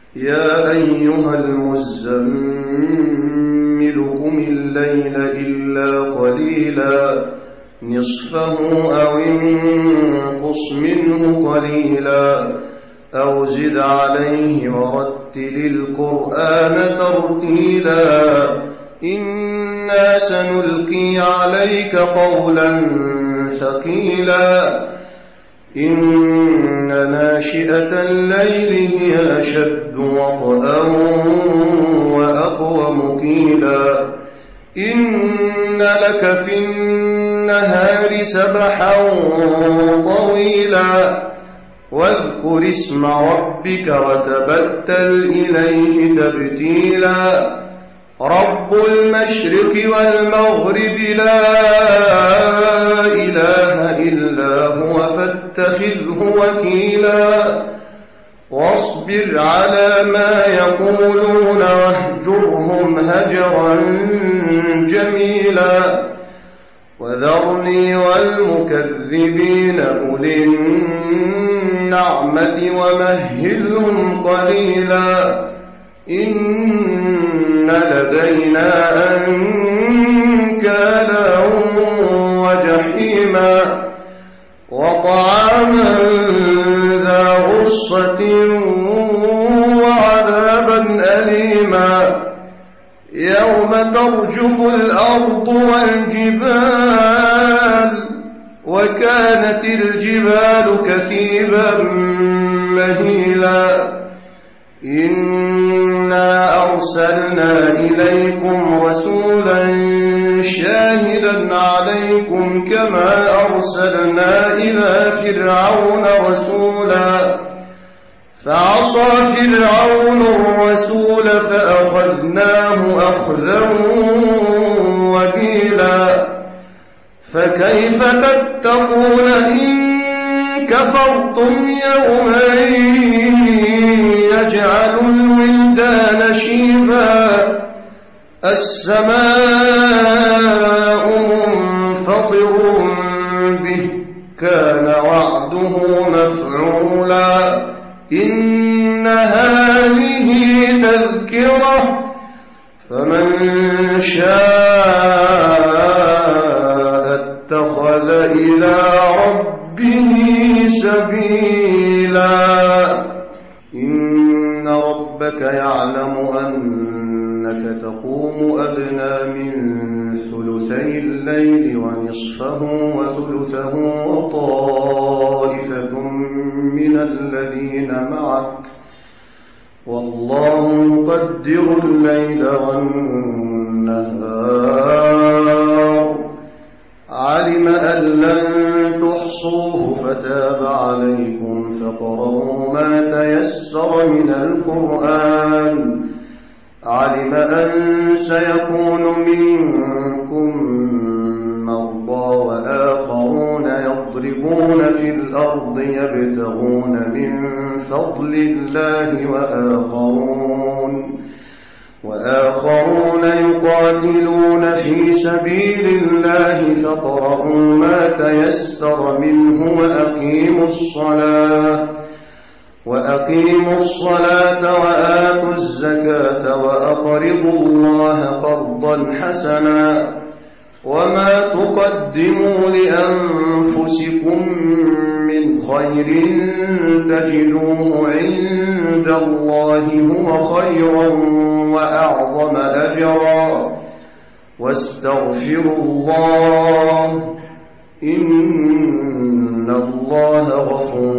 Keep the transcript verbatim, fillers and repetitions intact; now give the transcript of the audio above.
يا أيها المزمل قم الليل إلا قليلا نصفه أو انقص منه قليلا أو زد عليه ورتل القرآن ترتيلا إنا سنلقي عليك قولا ثقيلا إن ناشئة الليل هي أشد وطئا وأقوم قيلا إن لك في النهار سبحا طويلا واذكر اسم ربك وتبتل إليه تبتيلا رب المشرق والمغرب لا إله إلا هو فاتخذه وكيلا واصبر على ما يقولون واهجرهم هجرا جميلا وذرني والمكذبين أولي النعمة ومهلهم قليلا إن لدينا أنكالا وجحيما وطعاما ذا غصة وعذابا أليما يوم ترجف الأرض والجبال وكانت الجبال كثيبا مهيلا إنا أرسلنا إليكم رسولا شاهدا عليكم كما أرسلنا إلى فرعون رسولا فعصى فرعون الرسول فأخذناه أخذا وبيلا فكيف تتقون إن كفرتم يوما يجعل الولدان شيبا السماء منفطر به كان وعده مفعولا إن هذه تذكرة فمن شاء اتخذ إلى ربه سبيلا إن ربك يعلم أنك تقوم أدنى من ثلثي الليل ونصفه وثلثه وطائفة من الذين معك والله يقدر الليل والنهار علم أن لن تحصوه فتاب عليكم فاقرؤوا ما تيسر من القرآن علم أن سيكون منكم مرضى وآخرون يضربون في الأرض يبتغون من فضل الله وآخرون وآخرون يقاتلون في سبيل الله فاقرؤوا ما تيسر منه وأقيموا الصلاة وأقيموا الصلاة وآتوا الزكاة وأقرضوا الله قرضا حسنا وما تقدموا لأنفسكم من خير تجدوه عند الله هو خيرا وأعظم أجرا واستغفروا الله إن الله غفور